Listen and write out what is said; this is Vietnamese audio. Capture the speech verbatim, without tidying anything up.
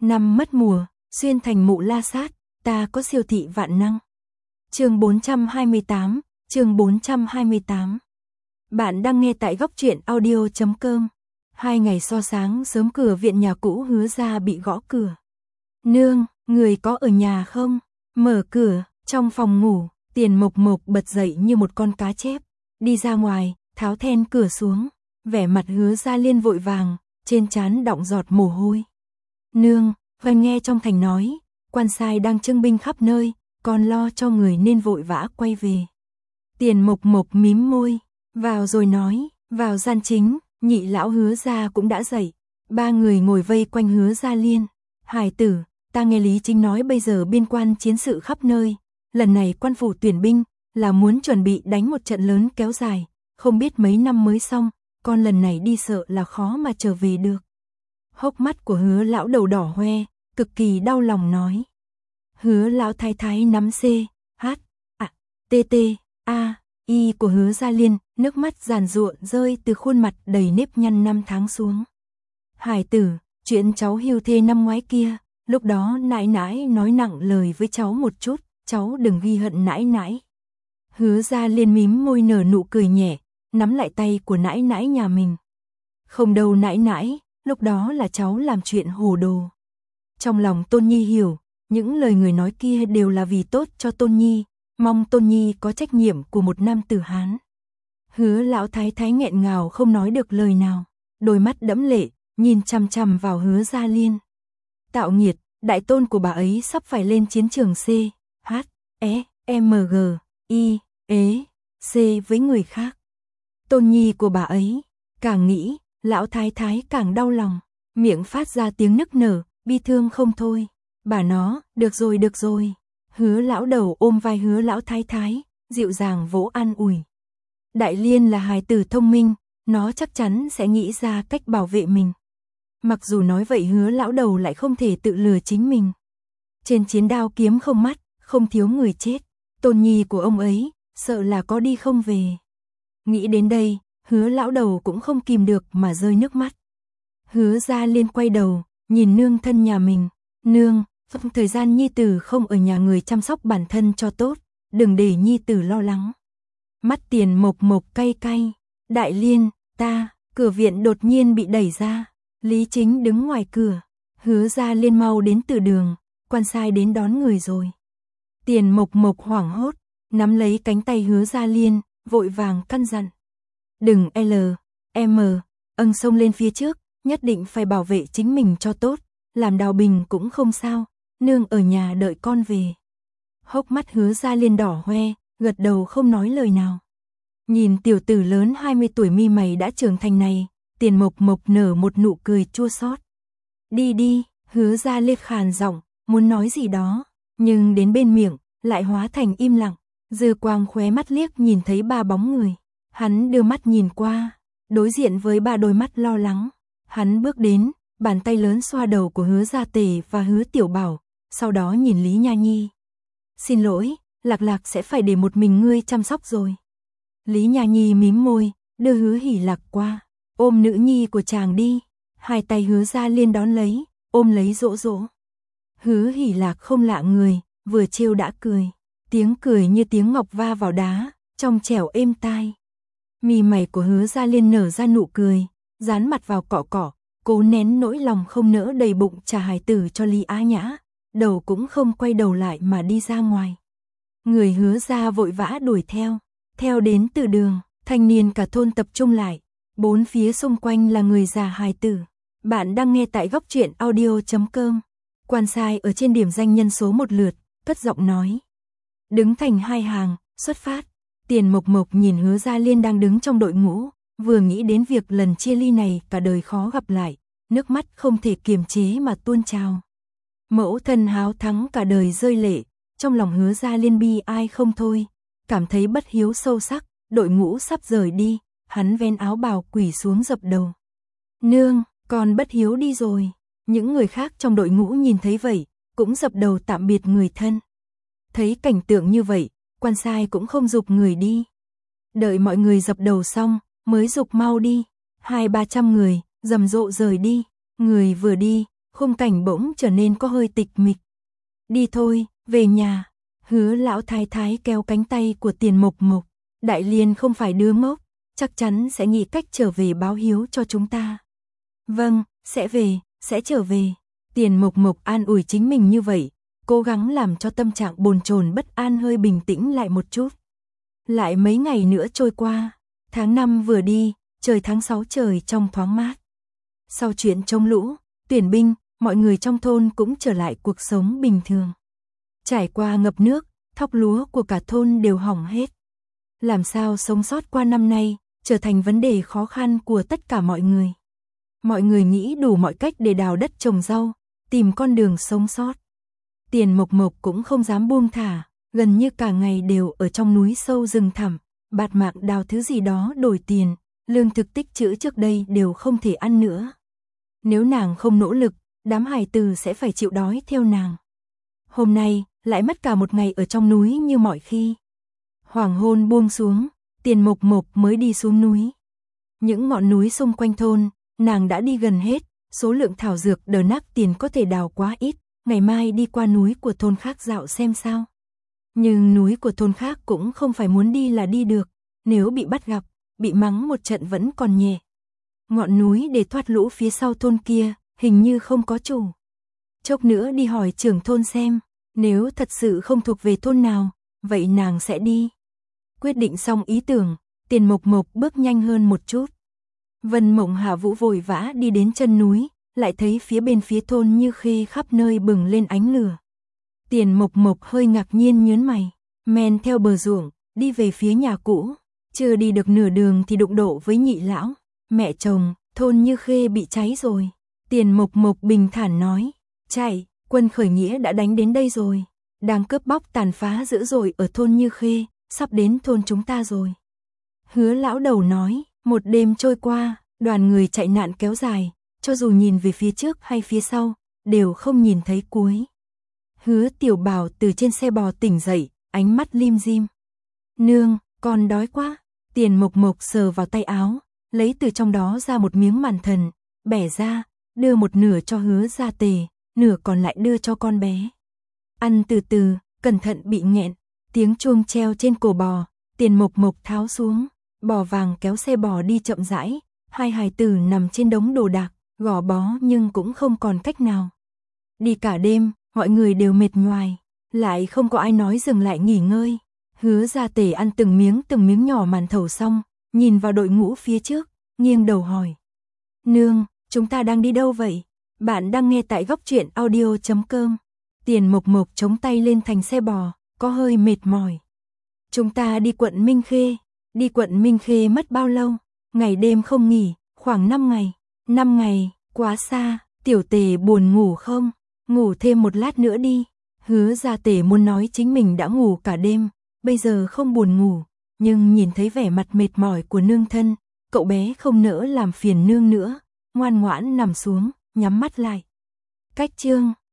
Năm mất mùa, xuyên thành mụ la sát, ta có siêu thị vạn năng. Chương bốn trăm hai mươi tám, chương bốn trăm hai mươi tám. Bạn đang nghe tại góc truyện audio chấm com. Hai ngày so sáng sớm, cửa viện nhà cũ Hứa Gia bị gõ cửa. Nương, người có ở nhà không? Mở cửa, trong phòng ngủ, Tiền Mộc Mộc bật dậy như một con cá chép, đi ra ngoài, tháo then cửa xuống, vẻ mặt Hứa Gia Liên vội vàng, trên trán đọng giọt mồ hôi. Nương, Vân nghe trong thành nói, quan sai đang trưng binh khắp nơi, con lo cho người nên vội vã quay về. Tiền Mộc Mộc mím môi, vào rồi nói, vào gian chính, nhị lão Hứa Gia cũng đã dậy, ba người ngồi vây quanh Hứa Gia Liên. Hải tử, ta nghe Lý Chính nói bây giờ biên quan chiến sự khắp nơi, lần này quan phủ tuyển binh là muốn chuẩn bị đánh một trận lớn kéo dài, không biết mấy năm mới xong, con lần này đi sợ là khó mà trở về được. Hốc mắt của Hứa lão đầu đỏ hoe, cực kỳ đau lòng nói. Hứa lão thái thái nắm C, H, A, T T, A, Y của Hứa Gia Liên, nước mắt giàn giụa rơi từ khuôn mặt đầy nếp nhăn năm tháng xuống. Hải tử, chuyện cháu hưu thê năm ngoái kia, lúc đó nãi nãi nói nặng lời với cháu một chút, cháu đừng ghi hận nãi nãi. Hứa Gia Liên mím môi nở nụ cười nhẹ, nắm lại tay của nãi nãi nhà mình. Không đâu nãi nãi, lúc đó là cháu làm chuyện hồ đồ. Trong lòng Tôn Nhi hiểu, những lời người nói kia đều là vì tốt cho Tôn Nhi, mong Tôn Nhi có trách nhiệm của một nam tử Hán. Hứa lão thái thái nghẹn ngào không nói được lời nào, đôi mắt đẫm lệ, nhìn chằm chằm vào Hứa Gia Liên. Tạo nghiệt, đại tôn của bà ấy sắp phải lên chiến trường C, H, E, M, G, I, ế, C với người khác. Tôn Nhi của bà ấy, càng nghĩ, lão thái thái càng đau lòng, miệng phát ra tiếng nức nở, bi thương không thôi. Bà nó, được rồi được rồi. Hứa lão đầu ôm vai Hứa lão thái thái, dịu dàng vỗ an ủi. Đại Liên là hài tử thông minh, nó chắc chắn sẽ nghĩ ra cách bảo vệ mình. Mặc dù nói vậy Hứa lão đầu lại không thể tự lừa chính mình. Trên chiến đao kiếm không mắt, không thiếu người chết. Tôn Nhi của ông ấy, sợ là có đi không về. Nghĩ đến đây, Hứa lão đầu cũng không kìm được mà rơi nước mắt. Hứa Gia Liên quay đầu, nhìn nương thân nhà mình. Nương, thời gian nhi tử không ở nhà người chăm sóc bản thân cho tốt, đừng để nhi tử lo lắng. Mắt Tiền Mộc Mộc cay cay. Đại Liên, ta, cửa viện đột nhiên bị đẩy ra. Lý Chính đứng ngoài cửa. Hứa Gia Liên mau đến từ đường, quan sai đến đón người rồi. Tiền Mộc Mộc hoảng hốt, nắm lấy cánh tay Hứa Gia Liên, vội vàng căn dặn. Đừng L, M, âng xông lên phía trước, nhất định phải bảo vệ chính mình cho tốt, làm đào bình cũng không sao, nương ở nhà đợi con về. Hốc mắt Hứa Gia Liên đỏ hoe, gật đầu không nói lời nào. Nhìn tiểu tử lớn hai mươi tuổi mi mày đã trưởng thành này, Tiền Mộc Mộc nở một nụ cười chua xót. Đi đi, Hứa Gia Liên khàn giọng, muốn nói gì đó, nhưng đến bên miệng, lại hóa thành im lặng. Dư quang khóe mắt liếc nhìn thấy ba bóng người. Hắn đưa mắt nhìn qua, đối diện với ba đôi mắt lo lắng. Hắn bước đến, bàn tay lớn xoa đầu của Hứa Gia Tề và Hứa Tiểu Bảo, sau đó nhìn Lý Nha Nhi. Xin lỗi, Lạc Lạc sẽ phải để một mình ngươi chăm sóc rồi. Lý Nha Nhi mím môi, đưa Hứa Hỉ Lạc qua, ôm nữ nhi của chàng đi. Hai tay Hứa Gia Liên đón lấy, ôm lấy dỗ dỗ. Hứa Hỉ Lạc không lạ người, vừa trêu đã cười. Tiếng cười như tiếng ngọc va vào đá, trong trẻo êm tai. Mi mày của Hứa Gia Liên nở ra nụ cười, dán mặt vào cọ cọ, cố nén nỗi lòng không nỡ đầy bụng trả hài tử cho Lý Á Nhã, đầu cũng không quay đầu lại mà đi ra ngoài. Người Hứa Gia vội vã đuổi theo, theo đến từ đường, thanh niên cả thôn tập trung lại, bốn phía xung quanh là người già hài tử. Bạn đang nghe tại góc truyện audio chấm com. Quan sai ở trên điểm danh nhân số một lượt, cất giọng nói. Đứng thành hai hàng, xuất phát. Tiền Mộc Mộc nhìn Hứa Gia Liên đang đứng trong đội ngũ, vừa nghĩ đến việc lần chia ly này cả đời khó gặp lại, nước mắt không thể kiềm chế mà tuôn trào. Mẫu thân háo thắng cả đời rơi lệ, trong lòng Hứa Gia Liên bi ai không thôi, cảm thấy bất hiếu sâu sắc, đội ngũ sắp rời đi, hắn ven áo bào quỳ xuống dập đầu. Nương, con bất hiếu đi rồi. Những người khác trong đội ngũ nhìn thấy vậy, cũng dập đầu tạm biệt người thân. Thấy cảnh tượng như vậy, quan sai cũng không giục người đi. Đợi mọi người dập đầu xong, mới giục mau đi. Hai ba trăm người, rầm rộ rời đi. Người vừa đi, khung cảnh bỗng trở nên có hơi tịch mịch. Đi thôi, về nhà. Hứa lão thái thái kéo cánh tay của Tiền Mộc Mộc. Đại Liên không phải đứa ngốc, chắc chắn sẽ nghĩ cách trở về báo hiếu cho chúng ta. Vâng, sẽ về, sẽ trở về. Tiền Mộc Mộc an ủi chính mình như vậy, cố gắng làm cho tâm trạng bồn chồn bất an hơi bình tĩnh lại một chút. Lại mấy ngày nữa trôi qua, tháng năm vừa đi, trời tháng sáu trời trong thoáng mát. Sau chuyện chống lũ, tuyển binh, mọi người trong thôn cũng trở lại cuộc sống bình thường. Trải qua ngập nước, thóc lúa của cả thôn đều hỏng hết. Làm sao sống sót qua năm nay, trở thành vấn đề khó khăn của tất cả mọi người. Mọi người nghĩ đủ mọi cách để đào đất trồng rau, tìm con đường sống sót. Tiền Mộc Mộc cũng không dám buông thả, gần như cả ngày đều ở trong núi sâu rừng thẳm, bạt mạng đào thứ gì đó đổi tiền, lương thực tích trữ trước đây đều không thể ăn nữa. Nếu nàng không nỗ lực, đám hài tử sẽ phải chịu đói theo nàng. Hôm nay, lại mất cả một ngày ở trong núi như mọi khi. Hoàng hôn buông xuống, Tiền Mộc Mộc mới đi xuống núi. Những ngọn núi xung quanh thôn, nàng đã đi gần hết, số lượng thảo dược đờ nác tiền có thể đào quá ít, ngày mai đi qua núi của thôn khác dạo xem sao. Nhưng núi của thôn khác cũng không phải muốn đi là đi được, nếu bị bắt gặp, bị mắng một trận vẫn còn nhẹ. Ngọn núi để thoát lũ phía sau thôn kia, hình như không có chủ. Chốc nữa đi hỏi trưởng thôn xem, nếu thật sự không thuộc về thôn nào, vậy nàng sẽ đi. Quyết định xong ý tưởng, Tiền Mộc Mộc bước nhanh hơn một chút. Vân Mộng Hạ Vũ vội vã đi đến chân núi, lại thấy phía bên phía thôn Như Khê khắp nơi bừng lên ánh lửa. Tiền Mộc Mộc hơi ngạc nhiên nhớn mày, men theo bờ ruộng, đi về phía nhà cũ. Chưa đi được nửa đường thì đụng độ với Nhị lão. Mẹ chồng, thôn Như Khê bị cháy rồi. Tiền Mộc Mộc bình thản nói, chạy, quân khởi nghĩa đã đánh đến đây rồi. Đang cướp bóc tàn phá dữ dội ở thôn Như Khê, sắp đến thôn chúng ta rồi. Hứa lão đầu nói, một đêm trôi qua, đoàn người chạy nạn kéo dài, cho dù nhìn về phía trước hay phía sau, đều không nhìn thấy cuối. Hứa Tiểu Bảo từ trên xe bò tỉnh dậy, ánh mắt lim dim. Nương, con đói quá. Tiền Mộc Mộc sờ vào tay áo, lấy từ trong đó ra một miếng màn thần, bẻ ra, đưa một nửa cho Hứa Gia Tề, nửa còn lại đưa cho con bé. Ăn từ từ, cẩn thận bị nghẹn. Tiếng chuông treo trên cổ bò, Tiền Mộc Mộc tháo xuống, bò vàng kéo xe bò đi chậm rãi, hai hài tử nằm trên đống đồ đạc, gò bó nhưng cũng không còn cách nào. Đi cả đêm, mọi người đều mệt nhoài, lại không có ai nói dừng lại nghỉ ngơi. Hứa Gia Tề ăn từng miếng từng miếng nhỏ màn thầu xong, nhìn vào đội ngũ phía trước, nghiêng đầu hỏi. Nương, chúng ta đang đi đâu vậy? Bạn đang nghe tại góc truyện audio chấm com. Tiền Mộc Mộc chống tay lên thành xe bò, có hơi mệt mỏi. Chúng ta đi quận Minh Khê. Đi quận Minh Khê mất bao lâu? Ngày đêm không nghỉ, khoảng năm ngày. năm ngày, quá xa, Tiểu Tề buồn ngủ không? Ngủ thêm một lát nữa đi. Hứa Gia Tề muốn nói chính mình đã ngủ cả đêm, bây giờ không buồn ngủ, nhưng nhìn thấy vẻ mặt mệt mỏi của nương thân, cậu bé không nỡ làm phiền nương nữa, ngoan ngoãn nằm xuống, nhắm mắt lại. Cách chương